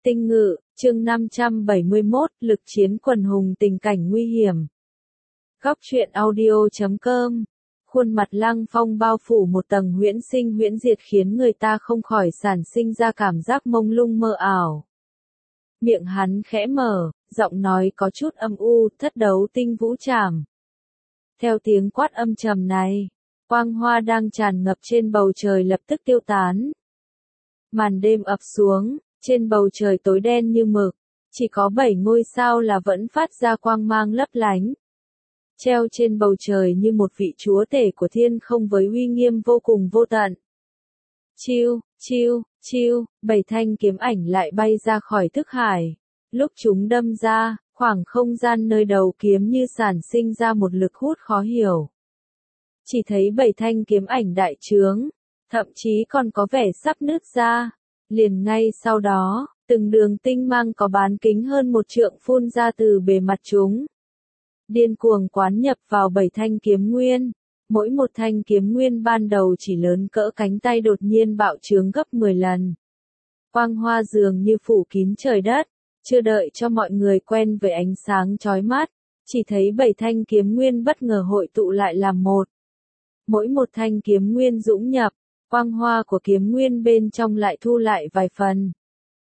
Tinh Ngự, chương 571, lực chiến quần hùng tình cảnh nguy hiểm. Góc truyện audio.com. Khuôn mặt Lăng Phong bao phủ một tầng huyễn sinh huyễn diệt khiến người ta không khỏi sản sinh ra cảm giác mông lung mơ ảo. Miệng hắn khẽ mở, giọng nói có chút âm u, thất đấu tinh vũ trảm. Theo tiếng quát âm trầm này, quang hoa đang tràn ngập trên bầu trời lập tức tiêu tán. Màn đêm ập xuống, trên bầu trời tối đen như mực, chỉ có 7 ngôi sao là vẫn phát ra quang mang lấp lánh. Treo trên bầu trời như một vị chúa tể của thiên không với uy nghiêm vô cùng vô tận. Chiêu, chiêu, chiêu, 7 thanh kiếm ảnh lại bay ra khỏi thức hải. Lúc chúng đâm ra, khoảng không gian nơi đầu kiếm như sản sinh ra một lực hút khó hiểu. Chỉ thấy 7 thanh kiếm ảnh đại trướng, thậm chí còn có vẻ sắp nứt ra. Liền ngay sau đó, từng đường tinh mang có bán kính hơn 1 trượng phun ra từ bề mặt chúng. Điên cuồng quán nhập vào 7 thanh kiếm nguyên. Mỗi một thanh kiếm nguyên ban đầu chỉ lớn cỡ cánh tay đột nhiên bạo trướng gấp 10 lần. Quang hoa dường như phủ kín trời đất, chưa đợi cho mọi người quen với ánh sáng chói mắt, chỉ thấy 7 thanh kiếm nguyên bất ngờ hội tụ lại làm một. Mỗi một thanh kiếm nguyên dũng nhập, quang hoa của kiếm nguyên bên trong lại thu lại vài phần.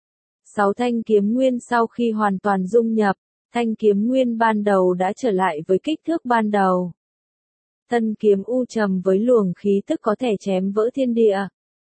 6 thanh kiếm nguyên sau khi hoàn toàn dung nhập, thanh kiếm nguyên ban đầu đã trở lại với kích thước ban đầu. Thân kiếm u trầm với luồng khí tức có thể chém vỡ thiên địa.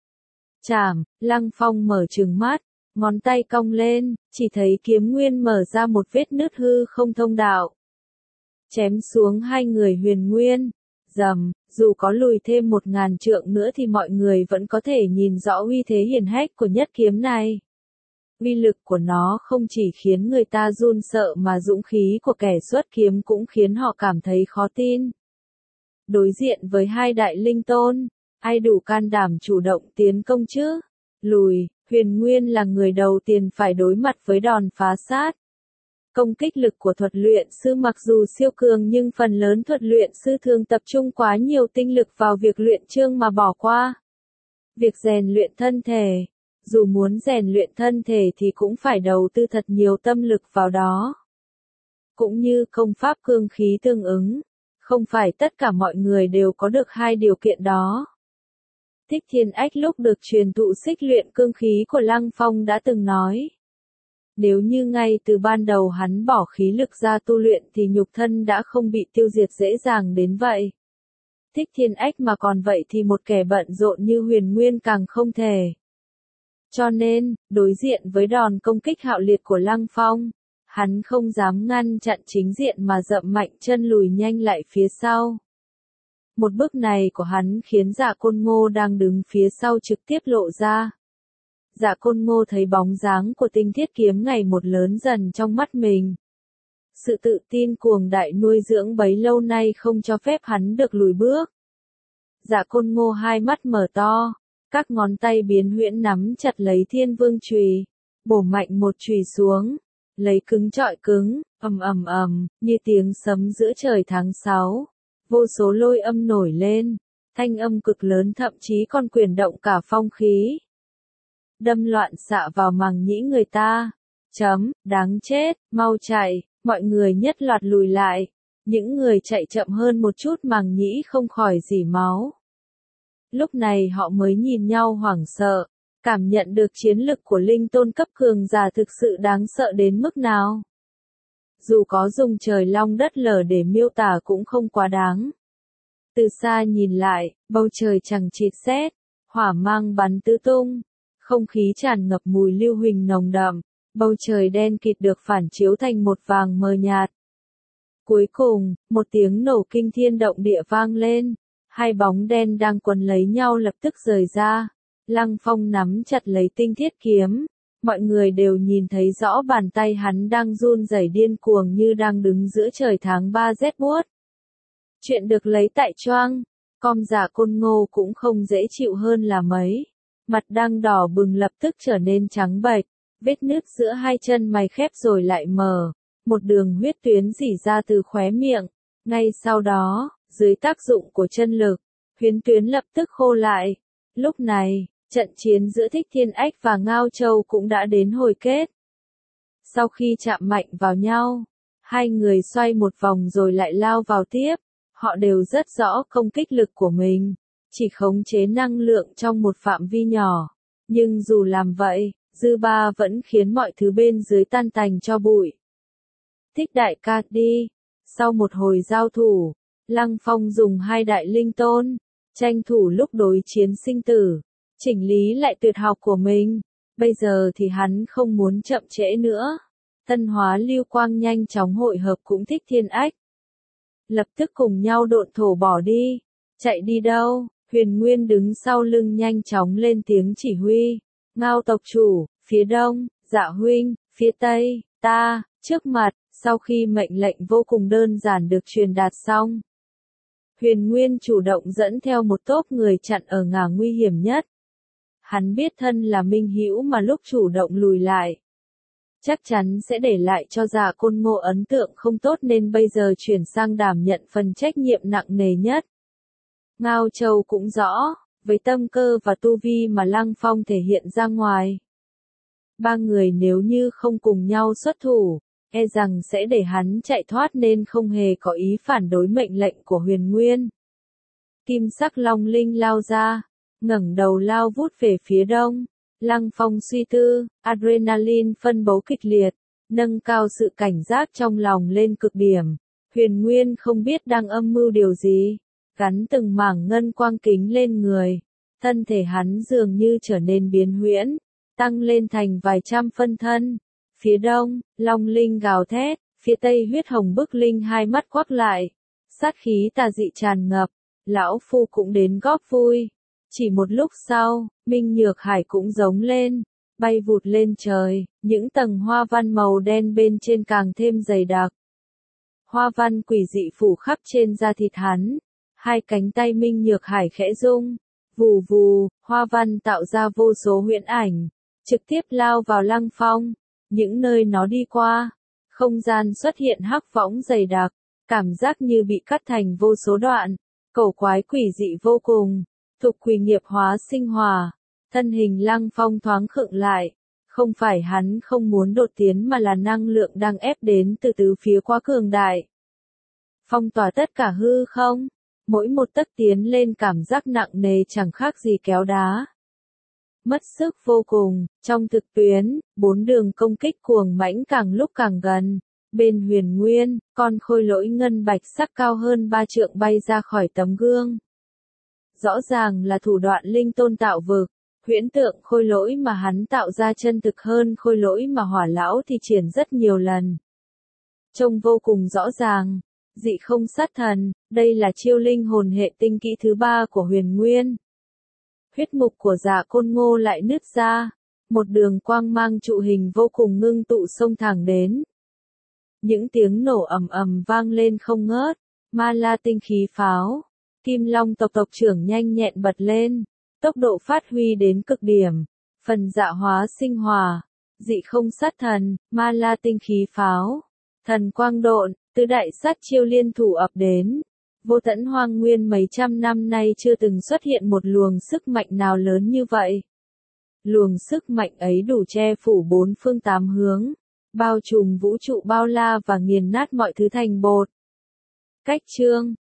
Chảm, Lăng Phong mở trừng mắt, ngón tay cong lên, chỉ thấy kiếm nguyên mở ra một vết nứt hư không thông đạo. Chém xuống 2 người huyền nguyên. Rầm, dù có lùi thêm 1000 trượng nữa thì mọi người vẫn có thể nhìn rõ uy thế hiển hách của nhất kiếm này. Uy lực của nó không chỉ khiến người ta run sợ mà dũng khí của kẻ xuất kiếm cũng khiến họ cảm thấy khó tin. Đối diện với 2 đại linh tôn, ai đủ can đảm chủ động tiến công chứ? Lùi, huyền nguyên là người đầu tiên phải đối mặt với đòn phá sát. Công kích lực của thuật luyện sư mặc dù siêu cường nhưng phần lớn thuật luyện sư thường tập trung quá nhiều tinh lực vào việc luyện chương mà bỏ qua việc rèn luyện thân thể. Dù muốn rèn luyện thân thể thì cũng phải đầu tư thật nhiều tâm lực vào đó. Cũng như công pháp cương khí tương ứng, không phải tất cả mọi người đều có được 2 điều kiện đó. Thích Thiên Ách lúc được truyền thụ xích luyện cương khí của Lăng Phong đã từng nói. Nếu như ngay từ ban đầu hắn bỏ khí lực ra tu luyện thì nhục thân đã không bị tiêu diệt dễ dàng đến vậy. Thích Thiên Ách mà còn vậy thì một kẻ bận rộn như Huyền Nguyên càng không thể. Cho nên, đối diện với đòn công kích hạo liệt của Lăng Phong, hắn không dám ngăn chặn chính diện mà dậm mạnh chân lùi nhanh lại phía sau. Một bước này của hắn khiến Dạ Côn Ngô đang đứng phía sau trực tiếp lộ ra. Dạ Côn Ngô thấy bóng dáng của tinh thiết kiếm ngày một lớn dần trong mắt mình. Sự tự tin cuồng đại nuôi dưỡng bấy lâu nay không cho phép hắn được lùi bước. Dạ Côn Ngô hai mắt mở to, các ngón tay biến huyễn nắm chặt lấy Thiên Vương chùy, bổ mạnh một chùy xuống, lấy cứng chọi cứng, ầm ầm ầm, như tiếng sấm giữa trời tháng 6. Vô số lôi âm nổi lên, thanh âm cực lớn thậm chí còn quyển động cả phong khí. Đâm loạn xạ vào màng nhĩ người ta. Đáng chết, mau chạy, mọi người nhất loạt lùi lại. Những người chạy chậm hơn một chút màng nhĩ không khỏi rỉ máu. Lúc này họ mới nhìn nhau hoảng sợ, cảm nhận được chiến lực của linh tôn cấp cường giả thực sự đáng sợ đến mức nào. Dù có dùng trời long đất lở để miêu tả cũng không quá đáng. Từ xa nhìn lại, bầu trời chằng chịt sét, hỏa mang bắn tứ tung, không khí tràn ngập mùi lưu huỳnh nồng đậm, bầu trời đen kịt được phản chiếu thành một vàng mờ nhạt. Cuối cùng, một tiếng nổ kinh thiên động địa vang lên, 2 bóng đen đang quấn lấy nhau lập tức rời ra. Lăng Phong nắm chặt lấy tinh thiết kiếm, mọi người đều nhìn thấy rõ bàn tay hắn đang run rẩy điên cuồng như đang đứng giữa trời tháng 3 rét buốt. Chuyện được lấy tại Choang, com Dạ Côn Ngô cũng không dễ chịu hơn là mấy. Mặt đang đỏ bừng lập tức trở nên trắng bệch, vết nứt giữa 2 chân mày khép rồi lại mở, một đường huyết tuyến rỉ ra từ khóe miệng. Ngay sau đó, dưới tác dụng của chân lực, huyết tuyến lập tức khô lại. Lúc này, trận chiến giữa Thích Thiên Ách và Ngao Châu cũng đã đến hồi kết. Sau khi chạm mạnh vào nhau, hai người xoay một vòng rồi lại lao vào tiếp. Họ đều rất rõ công kích lực của mình, chỉ khống chế năng lượng trong một phạm vi nhỏ. Nhưng dù làm vậy, dư ba vẫn khiến mọi thứ bên dưới tan tành cho bụi. Thích đại ca đi. Sau một hồi giao thủ, Lăng Phong dùng hai đại linh tôn, tranh thủ lúc đối chiến sinh tử, chỉnh lý lại tuyệt học của mình. Bây giờ thì hắn không muốn chậm trễ nữa. Tân hóa lưu quang nhanh chóng hội hợp cũng thích thiên ách. Lập tức cùng nhau độn thổ bỏ đi. Chạy đi đâu? Huyền Nguyên đứng sau lưng nhanh chóng lên tiếng chỉ huy. Ngao tộc chủ, phía đông, Dạ huynh, phía tây, ta, trước mặt. Sau khi mệnh lệnh vô cùng đơn giản được truyền đạt xong, Huyền Nguyên chủ động dẫn theo một tốp người chặn ở ngả nguy hiểm nhất. Hắn biết thân là minh hữu mà lúc chủ động lùi lại, chắc chắn sẽ để lại cho Dạ Côn Ngô ấn tượng không tốt nên bây giờ chuyển sang đảm nhận phần trách nhiệm nặng nề nhất. Ngao Châu cũng rõ, với tâm cơ và tu vi mà Lăng Phong thể hiện ra ngoài, ba người nếu như không cùng nhau xuất thủ, e rằng sẽ để hắn chạy thoát nên không hề có ý phản đối mệnh lệnh của Huyền Nguyên. Kim sắc long linh lao ra, ngẩng đầu lao vút về phía đông. Lăng Phong suy tư, adrenaline phân bố kịch liệt, nâng cao sự cảnh giác trong lòng lên cực điểm. Huyền Nguyên không biết đang âm mưu điều gì, gắn từng mảng ngân quang kính lên người. Thân thể hắn dường như trở nên biến huyễn, tăng lên thành vài trăm phân thân. Phía đông, long linh gào thét, phía tây huyết hồng bức linh hai mắt quắc lại. Sát khí tà dị tràn ngập, lão phu cũng đến góp vui. Chỉ một lúc sau, Minh Nhược Hải cũng giống lên, bay vụt lên trời, những tầng hoa văn màu đen bên trên càng thêm dày đặc. Hoa văn quỷ dị phủ khắp trên da thịt hắn, hai cánh tay Minh Nhược Hải khẽ rung, vù vù, hoa văn tạo ra vô số huyễn ảnh, trực tiếp lao vào Lăng Phong. Những nơi nó đi qua, không gian xuất hiện hắc võng dày đặc, cảm giác như bị cắt thành vô số đoạn, cổ quái quỷ dị vô cùng. Thục quỷ nghiệp hóa sinh hòa, thân hình Lăng Phong thoáng khựng lại, không phải hắn không muốn đột tiến mà là năng lượng đang ép đến từ tứ phía quá cường đại. Phong tỏa tất cả hư không, mỗi một tấc tiến lên cảm giác nặng nề chẳng khác gì kéo đá. Mất sức vô cùng, trong thực tuyến, bốn đường công kích cuồng mãnh càng lúc càng gần. Bên Huyền Nguyên, con khôi lỗi ngân bạch sắc cao hơn 3 trượng bay ra khỏi tấm gương. Rõ ràng là thủ đoạn linh tôn tạo vực, huyễn tượng khôi lỗi mà hắn tạo ra chân thực hơn khôi lỗi mà Hỏa lão thì triển rất nhiều lần. Trông vô cùng rõ ràng, dị không sát thần, đây là chiêu linh hồn hệ tinh kỹ thứ 3 của Huyền Nguyên. Huyết mục của Dạ Côn Ngô lại nứt ra, một đường quang mang trụ hình vô cùng ngưng tụ xông thẳng đến. Những tiếng nổ ầm ầm vang lên không ngớt, ma la tinh khí pháo. Kim Long tộc tộc trưởng nhanh nhẹn bật lên, tốc độ phát huy đến cực điểm, phần dạ hóa sinh hòa, dị không sát thần, ma la tinh khí pháo, thần quang độn, tứ đại sát chiêu liên thủ ập đến. Vô tận hoang nguyên mấy trăm năm nay chưa từng xuất hiện một luồng sức mạnh nào lớn như vậy. Luồng sức mạnh ấy đủ che phủ bốn phương tám hướng, bao trùm vũ trụ bao la và nghiền nát mọi thứ thành bột. Cách chương